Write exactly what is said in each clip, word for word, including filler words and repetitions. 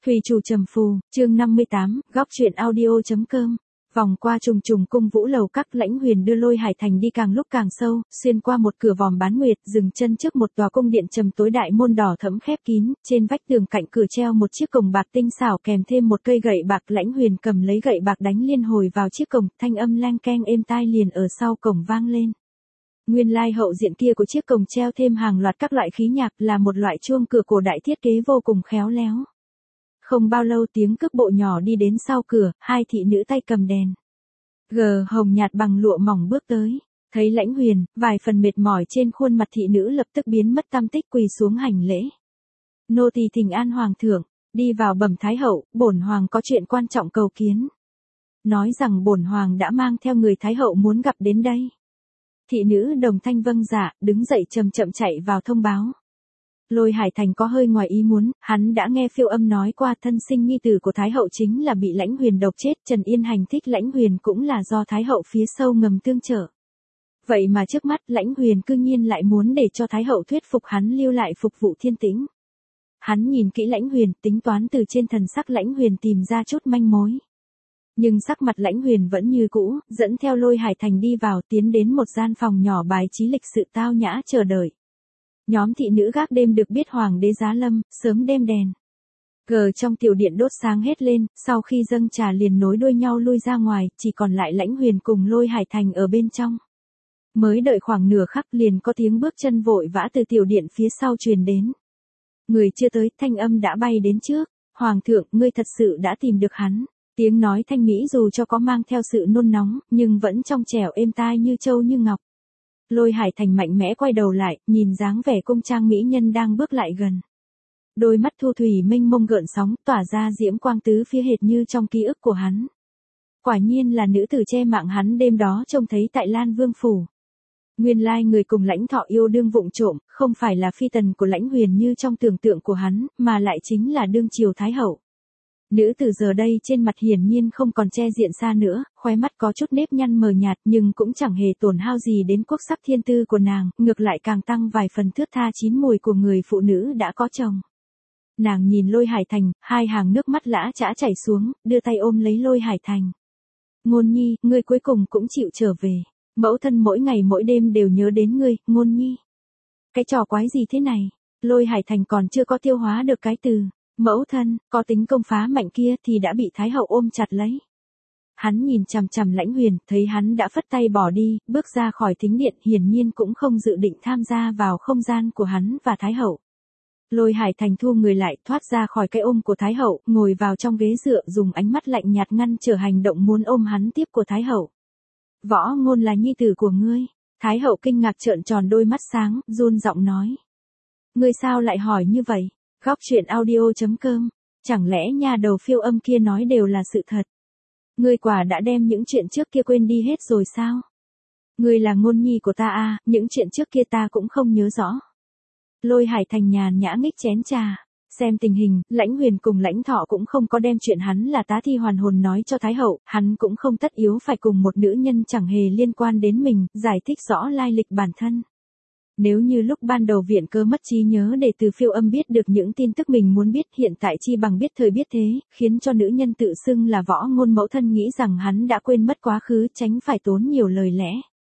Thủy chủ trầm phù, chương năm mươi tám, góc truyện audio.com. Vòng qua trùng trùng cung vũ lầu các, Lãnh Huyền đưa Lôi Hải Thành đi càng lúc càng sâu, xuyên qua một cửa vòm bán nguyệt, dừng chân trước một tòa cung điện trầm tối, đại môn đỏ thẫm khép kín, trên vách tường cạnh cửa treo một chiếc cồng bạc tinh xảo kèm thêm một cây gậy bạc. Lãnh Huyền cầm lấy gậy bạc đánh liên hồi vào chiếc cồng, thanh âm leng keng êm tai liền ở sau cổng vang lên. Nguyên lai hậu diện kia của chiếc cồng treo thêm hàng loạt các loại khí nhạc, là một loại chuông cửa cổ đại thiết kế vô cùng khéo léo. Không bao lâu tiếng cước bộ nhỏ đi đến sau cửa, hai thị nữ tay cầm đèn gờ hồng nhạt bằng lụa mỏng bước tới. Thấy Lãnh Huyền, vài phần mệt mỏi trên khuôn mặt thị nữ lập tức biến mất tăm tích, quỳ xuống hành lễ. Nô tỳ thỉnh an hoàng thượng, đi vào bẩm thái hậu, bổn hoàng có chuyện quan trọng cầu kiến. Nói rằng bổn hoàng đã mang theo người thái hậu muốn gặp đến đây. Thị nữ đồng thanh vâng dạ, đứng dậy chậm chậm chạy vào thông báo. Lôi Hải Thành có hơi ngoài ý muốn, hắn đã nghe phiêu âm nói qua thân sinh nhi tử của Thái hậu chính là bị Lãnh Huyền độc chết. Trần Yên Hành thích Lãnh Huyền cũng là do Thái hậu phía sau ngầm tương trợ. Vậy mà trước mắt Lãnh Huyền cư nhiên lại muốn để cho Thái hậu thuyết phục hắn lưu lại phục vụ Thiên Tĩnh. Hắn nhìn kỹ Lãnh Huyền, tính toán từ trên thần sắc Lãnh Huyền tìm ra chút manh mối. Nhưng sắc mặt Lãnh Huyền vẫn như cũ, dẫn theo Lôi Hải Thành đi vào, tiến đến một gian phòng nhỏ bài trí lịch sự tao nhã chờ đợi. Nhóm thị nữ gác đêm được biết hoàng đế giá lâm, sớm đem đèn gờ trong tiểu điện đốt sáng hết lên, sau khi dâng trà liền nối đuôi nhau lui ra ngoài, chỉ còn lại Lãnh Huyền cùng Lôi Hải Thành ở bên trong. Mới đợi khoảng nửa khắc liền có tiếng bước chân vội vã từ tiểu điện phía sau truyền đến. Người chưa tới, thanh âm đã bay đến trước. Hoàng thượng, ngươi thật sự đã tìm được hắn. Tiếng nói thanh mỹ dù cho có mang theo sự nôn nóng, nhưng vẫn trong trẻo êm tai như châu như ngọc. Lôi Hải Thành mạnh mẽ quay đầu lại, nhìn dáng vẻ cung trang mỹ nhân đang bước lại gần. Đôi mắt thu thủy mênh mông gợn sóng, tỏa ra diễm quang tứ phía hệt như trong ký ức của hắn. Quả nhiên là nữ tử che mạng hắn đêm đó trông thấy tại Lan Vương phủ. Nguyên lai người cùng Lãnh Thọ yêu đương vụng trộm, không phải là phi tần của Lãnh Huyền như trong tưởng tượng của hắn, mà lại chính là đương triều thái hậu. Nữ tử giờ đây trên mặt hiển nhiên không còn che diện xa nữa, khóe mắt có chút nếp nhăn mờ nhạt nhưng cũng chẳng hề tổn hao gì đến quốc sắc thiên tư của nàng, ngược lại càng tăng vài phần thướt tha chín mùi của người phụ nữ đã có chồng. Nàng nhìn Lôi Hải Thành, hai hàng nước mắt lã chã chảy xuống, đưa tay ôm lấy Lôi Hải Thành. Ngôn nhi, ngươi cuối cùng cũng chịu trở về. Mẫu thân mỗi ngày mỗi đêm đều nhớ đến ngươi, Ngôn nhi. Cái trò quái gì thế này? Lôi Hải Thành còn chưa có tiêu hóa được cái từ mẫu thân, có tính công phá mạnh kia thì đã bị Thái hậu ôm chặt lấy. Hắn nhìn chằm chằm Lãnh Huyền, thấy hắn đã phất tay bỏ đi, bước ra khỏi thính điện, hiển nhiên cũng không dự định tham gia vào không gian của hắn và Thái hậu. Lôi Hải Thành thu người lại, thoát ra khỏi cái ôm của Thái hậu, ngồi vào trong ghế dựa, dùng ánh mắt lạnh nhạt ngăn trở hành động muốn ôm hắn tiếp của Thái hậu. Võ Ngôn là nhi tử của ngươi. Thái hậu kinh ngạc trợn tròn đôi mắt sáng, run giọng nói. Ngươi sao lại hỏi như vậy? Góc truyện audio.com. Chẳng lẽ nhà đầu phiêu âm kia nói đều là sự thật? Ngươi quả đã đem những chuyện trước kia quên đi hết rồi sao? Ngươi là ngôn nhi của ta à, những chuyện trước kia ta cũng không nhớ rõ. Lôi Hải Thành nhàn nhã nghích chén trà. Xem tình hình, Lãnh Huyền cùng Lãnh Thọ cũng không có đem chuyện hắn là tá thi hoàn hồn nói cho Thái hậu, hắn cũng không tất yếu phải cùng một nữ nhân chẳng hề liên quan đến mình, giải thích rõ lai lịch bản thân. Nếu như lúc ban đầu viện cơ mất trí nhớ để từ phiêu âm biết được những tin tức mình muốn biết, hiện tại chi bằng biết thời biết thế, khiến cho nữ nhân tự xưng là Võ Ngôn mẫu thân nghĩ rằng hắn đã quên mất quá khứ, tránh phải tốn nhiều lời lẽ.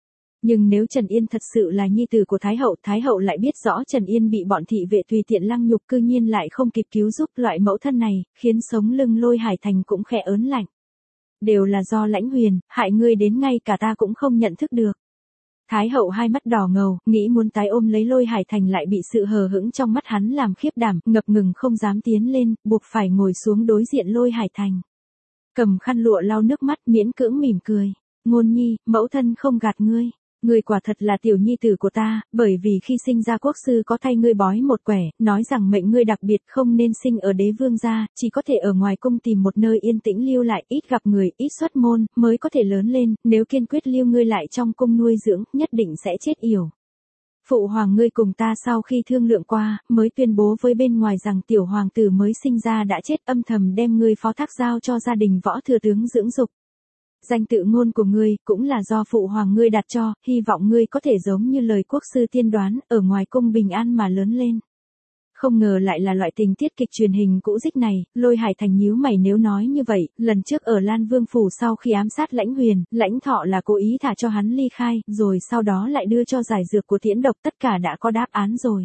Nhưng nếu Trần Yên thật sự là nhi tử của Thái hậu, Thái hậu lại biết rõ Trần Yên bị bọn thị vệ tùy tiện lăng nhục, cư nhiên lại không kịp cứu giúp, loại mẫu thân này, khiến sống lưng Lôi Hải Thành cũng khẽ ớn lạnh. Đều là do Lãnh Huyền, hại ngươi đến ngay cả ta cũng không nhận thức được. Thái hậu hai mắt đỏ ngầu, nghĩ muốn tái ôm lấy Lôi Hải Thành lại bị sự hờ hững trong mắt hắn làm khiếp đảm, ngập ngừng không dám tiến lên, buộc phải ngồi xuống đối diện Lôi Hải Thành. Cầm khăn lụa lau nước mắt, miễn cưỡng mỉm cười. Ngôn nhi, mẫu thân không gạt ngươi. Ngươi quả thật là tiểu nhi tử của ta, bởi vì khi sinh ra quốc sư có thay ngươi bói một quẻ, nói rằng mệnh ngươi đặc biệt không nên sinh ở đế vương gia, chỉ có thể ở ngoài cung tìm một nơi yên tĩnh lưu lại, ít gặp người, ít xuất môn, mới có thể lớn lên, nếu kiên quyết lưu ngươi lại trong cung nuôi dưỡng, nhất định sẽ chết yểu. Phụ hoàng ngươi cùng ta sau khi thương lượng qua, mới tuyên bố với bên ngoài rằng tiểu hoàng tử mới sinh ra đã chết, âm thầm đem ngươi phó thác giao cho gia đình Võ thừa tướng dưỡng dục. Danh tự Ngôn của ngươi, cũng là do phụ hoàng ngươi đặt cho, hy vọng ngươi có thể giống như lời quốc sư tiên đoán, ở ngoài cung bình an mà lớn lên. Không ngờ lại là loại tình tiết kịch truyền hình cũ dích này, Lôi Hải Thành nhíu mày nếu nói như vậy, lần trước ở Lan Vương Phủ sau khi ám sát Lãnh Huyền, Lãnh Thọ là cố ý thả cho hắn ly khai, rồi sau đó lại đưa cho giải dược của Tiễn Độc, tất cả đã có đáp án rồi.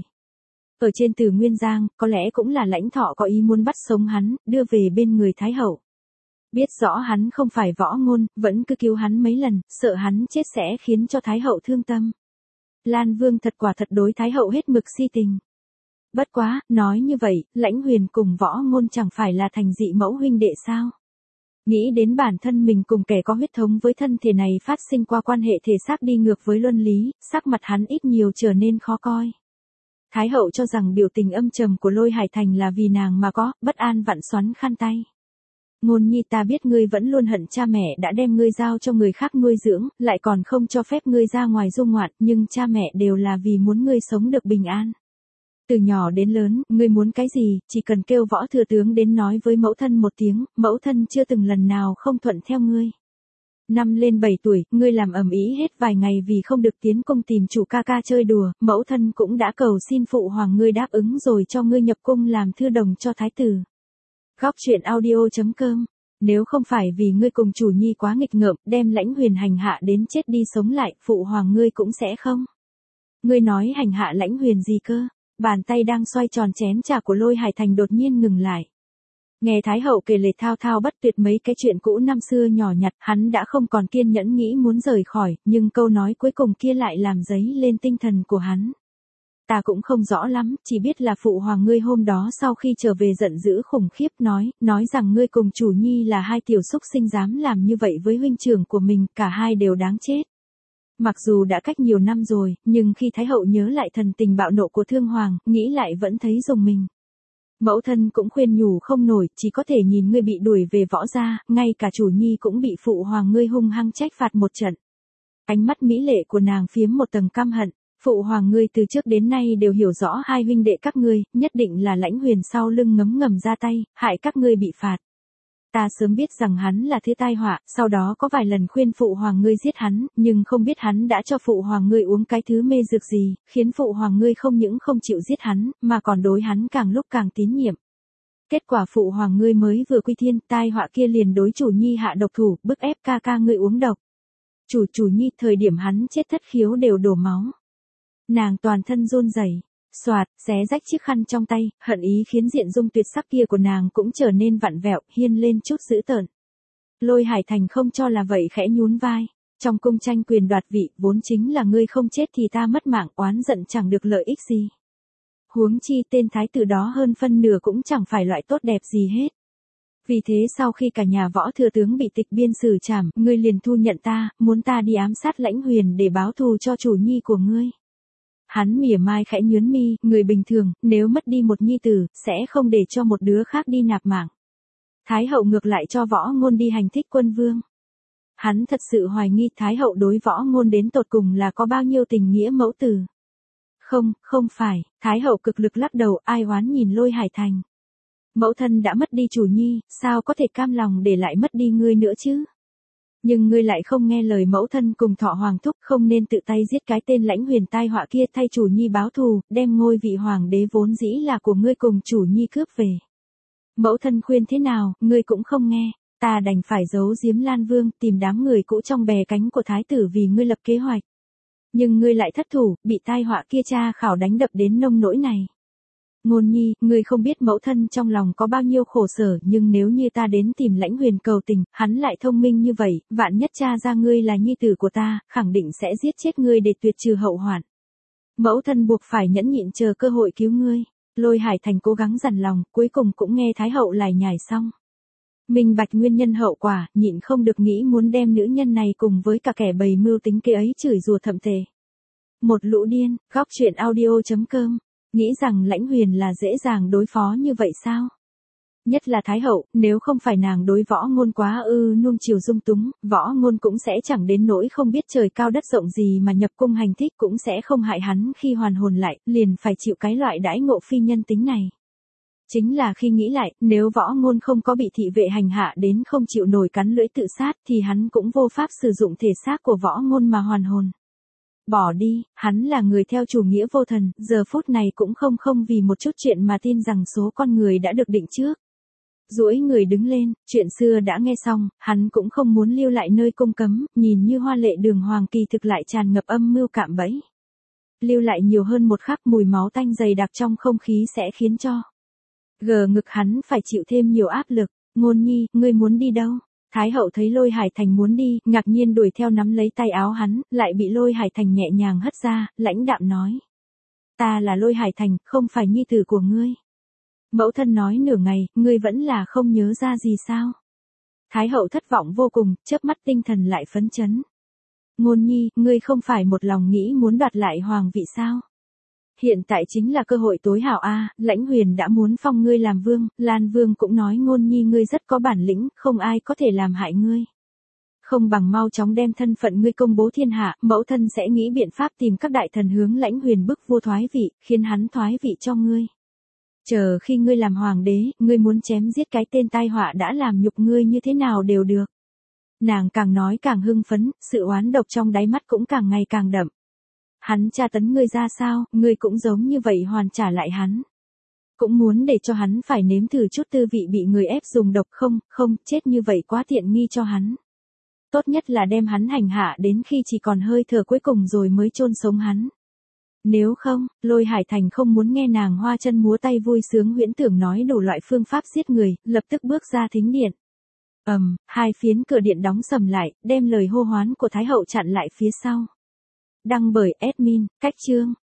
Ở trên Từ Nguyên Giang, có lẽ cũng là Lãnh Thọ có ý muốn bắt sống hắn, đưa về bên người Thái Hậu. Biết rõ hắn không phải Võ Ngôn, vẫn cứ cứu hắn mấy lần, sợ hắn chết sẽ khiến cho Thái Hậu thương tâm. Lan Vương thật quả thật đối Thái Hậu hết mực si tình. Bất quá, nói như vậy, Lãnh Huyền cùng Võ Ngôn chẳng phải là thành dị mẫu huynh đệ sao? Nghĩ đến bản thân mình cùng kẻ có huyết thống với thân thể này phát sinh qua quan hệ thể xác đi ngược với luân lý, sắc mặt hắn ít nhiều trở nên khó coi. Thái Hậu cho rằng biểu tình âm trầm của Lôi Hải Thành là vì nàng mà có, bất an vặn xoắn khăn tay. Ngôn nhi, ta biết ngươi vẫn luôn hận cha mẹ đã đem ngươi giao cho người khác nuôi dưỡng, lại còn không cho phép ngươi ra ngoài du ngoạn, nhưng cha mẹ đều là vì muốn ngươi sống được bình an. Từ nhỏ đến lớn, ngươi muốn cái gì, chỉ cần kêu Võ thừa tướng đến nói với mẫu thân một tiếng, mẫu thân chưa từng lần nào không thuận theo ngươi. Năm lên bảy tuổi, ngươi làm ầm ĩ hết vài ngày vì không được tiến cung tìm chủ ca ca chơi đùa, mẫu thân cũng đã cầu xin phụ hoàng ngươi đáp ứng rồi cho ngươi nhập cung làm thư đồng cho thái tử. Góc truyện audio chấm com. Nếu không phải vì ngươi cùng chủ nhi quá nghịch ngợm, đem Lãnh Huyền hành hạ đến chết đi sống lại, phụ hoàng ngươi cũng sẽ không. Ngươi nói hành hạ Lãnh Huyền gì cơ? Bàn tay đang xoay tròn chén trà của Lôi Hải Thành đột nhiên ngừng lại. Nghe Thái Hậu kể lể thao thao bất tuyệt mấy cái chuyện cũ năm xưa nhỏ nhặt, hắn đã không còn kiên nhẫn nghĩ muốn rời khỏi, nhưng câu nói cuối cùng kia lại làm dấy lên tinh thần của hắn. Ta cũng không rõ lắm, chỉ biết là phụ hoàng ngươi hôm đó sau khi trở về giận dữ khủng khiếp nói, nói rằng ngươi cùng chủ nhi là hai tiểu xúc sinh dám làm như vậy với huynh trưởng của mình, cả hai đều đáng chết. Mặc dù đã cách nhiều năm rồi, nhưng khi Thái Hậu nhớ lại thần tình bạo nộ của Thương Hoàng, nghĩ lại vẫn thấy rùng mình. Mẫu thân cũng khuyên nhủ không nổi, chỉ có thể nhìn ngươi bị đuổi về Võ gia, ngay cả chủ nhi cũng bị phụ hoàng ngươi hung hăng trách phạt một trận. Ánh mắt mỹ lệ của nàng phiếm một tầng căm hận. Phụ hoàng ngươi từ trước đến nay đều hiểu rõ hai huynh đệ các ngươi, nhất định là Lãnh Huyền sau lưng ngấm ngầm ra tay, hại các ngươi bị phạt. Ta sớm biết rằng hắn là thứ tai họa, sau đó có vài lần khuyên phụ hoàng ngươi giết hắn, nhưng không biết hắn đã cho phụ hoàng ngươi uống cái thứ mê dược gì, khiến phụ hoàng ngươi không những không chịu giết hắn, mà còn đối hắn càng lúc càng tín nhiệm. Kết quả phụ hoàng ngươi mới vừa quy thiên, tai họa kia liền đối chủ nhi hạ độc thủ, bức ép ca ca ngươi uống độc. Chủ chủ nhi, thời điểm hắn chết thất khiếu đều đổ máu. Nàng toàn thân run rẩy, xoạt, xé rách chiếc khăn trong tay, hận ý khiến diện dung tuyệt sắc kia của nàng cũng trở nên vặn vẹo, hiên lên chút dữ tợn. Lôi Hải Thành không cho là vậy khẽ nhún vai, trong cung tranh quyền đoạt vị, vốn chính là ngươi không chết thì ta mất mạng, oán giận chẳng được lợi ích gì. Huống chi tên thái tử đó hơn phân nửa cũng chẳng phải loại tốt đẹp gì hết. Vì thế sau khi cả nhà Võ thừa tướng bị tịch biên xử trảm, ngươi liền thu nhận ta, muốn ta đi ám sát Lãnh Huyền để báo thù cho chủ nhi của ngươi. Hắn mỉa mai khẽ nhướng mi, người bình thường, nếu mất đi một nhi tử, sẽ không để cho một đứa khác đi nạp mạng. Thái Hậu ngược lại cho Võ Ngôn đi hành thích quân vương. Hắn thật sự hoài nghi Thái Hậu đối Võ Ngôn đến tột cùng là có bao nhiêu tình nghĩa mẫu tử. Không, không phải, Thái Hậu cực lực lắc đầu, ai oán nhìn Lôi Hải Thành. Mẫu thân đã mất đi chủ nhi, sao có thể cam lòng để lại mất đi ngươi nữa chứ? Nhưng ngươi lại không nghe lời mẫu thân cùng Thọ Hoàng thúc, không nên tự tay giết cái tên Lãnh Huyền tai họa kia, thay chủ nhi báo thù, đem ngôi vị hoàng đế vốn dĩ là của ngươi cùng chủ nhi cướp về. Mẫu thân khuyên thế nào, ngươi cũng không nghe, ta đành phải giấu giếm Lan Vương, tìm đám người cũ trong bè cánh của thái tử vì ngươi lập kế hoạch. Nhưng ngươi lại thất thủ, bị tai họa kia tra khảo đánh đập đến nông nỗi này. Ngôn nhi, ngươi không biết mẫu thân trong lòng có bao nhiêu khổ sở, nhưng nếu như ta đến tìm Lãnh Huyền cầu tình, hắn lại thông minh như vậy, vạn nhất cha ra ngươi là nhi tử của ta, khẳng định sẽ giết chết ngươi để tuyệt trừ hậu hoạn. Mẫu thân buộc phải nhẫn nhịn chờ cơ hội cứu ngươi. Lôi Hải Thành cố gắng dằn lòng, cuối cùng cũng nghe Thái Hậu lải nhải xong. Minh bạch nguyên nhân hậu quả, nhịn không được nghĩ muốn đem nữ nhân này cùng với cả kẻ bày mưu tính kế ấy chửi rủa thậm tệ. Một lũ điên, góc truyện audio chấm com. Nghĩ rằng Lãnh Huyền là dễ dàng đối phó như vậy sao? Nhất là Thái Hậu, nếu không phải nàng đối Võ Ngôn quá ư nuông chiều dung túng, Võ Ngôn cũng sẽ chẳng đến nỗi không biết trời cao đất rộng gì mà nhập cung hành thích, cũng sẽ không hại hắn khi hoàn hồn lại, liền phải chịu cái loại đãi ngộ phi nhân tính này. Chính là khi nghĩ lại, nếu Võ Ngôn không có bị thị vệ hành hạ đến không chịu nổi cắn lưỡi tự sát thì hắn cũng vô pháp sử dụng thể xác của Võ Ngôn mà hoàn hồn. Bỏ đi, hắn là người theo chủ nghĩa vô thần, giờ phút này cũng không không vì một chút chuyện mà tin rằng số con người đã được định trước. Duỗi người đứng lên, chuyện xưa đã nghe xong, hắn cũng không muốn lưu lại nơi cung cấm, nhìn như hoa lệ đường hoàng kỳ thực lại tràn ngập âm mưu cạm bẫy. Lưu lại nhiều hơn một khắc mùi máu tanh dày đặc trong không khí sẽ khiến cho gờ ngực hắn phải chịu thêm nhiều áp lực. Ngôn nhi, ngươi muốn đi đâu? Thái hậu thấy Lôi Hải Thành muốn đi, ngạc nhiên đuổi theo nắm lấy tay áo hắn, lại bị Lôi Hải Thành nhẹ nhàng hất ra, lãnh đạm nói. Ta là Lôi Hải Thành, không phải nhi tử của ngươi. Mẫu thân nói nửa ngày, ngươi vẫn là không nhớ ra gì sao? Thái hậu thất vọng vô cùng, chớp mắt tinh thần lại phấn chấn. Ngôn nhi, ngươi không phải một lòng nghĩ muốn đoạt lại hoàng vị sao? Hiện tại chính là cơ hội tối hảo a, Lãnh Huyền đã muốn phong ngươi làm vương, Lan Vương cũng nói Ngôn nhi ngươi rất có bản lĩnh, không ai có thể làm hại ngươi. Không bằng mau chóng đem thân phận ngươi công bố thiên hạ, mẫu thân sẽ nghĩ biện pháp tìm các đại thần hướng Lãnh Huyền bức vua thoái vị, khiến hắn thoái vị cho ngươi. Chờ khi ngươi làm hoàng đế, ngươi muốn chém giết cái tên tai họa đã làm nhục ngươi như thế nào đều được. Nàng càng nói càng hưng phấn, sự oán độc trong đáy mắt cũng càng ngày càng đậm. Hắn tra tấn ngươi ra sao, ngươi cũng giống như vậy hoàn trả lại hắn. Cũng muốn để cho hắn phải nếm thử chút tư vị bị người ép dùng độc không, không, chết như vậy quá tiện nghi cho hắn. Tốt nhất là đem hắn hành hạ đến khi chỉ còn hơi thở cuối cùng rồi mới chôn sống hắn. Nếu không, Lôi Hải Thành không muốn nghe nàng hoa chân múa tay vui sướng huyễn tưởng nói đủ loại phương pháp giết người, lập tức bước ra thính điện. Ầm, um, hai phiến cửa điện đóng sầm lại, đem lời hô hoán của Thái hậu chặn lại phía sau. Đăng bởi admin, cách chương.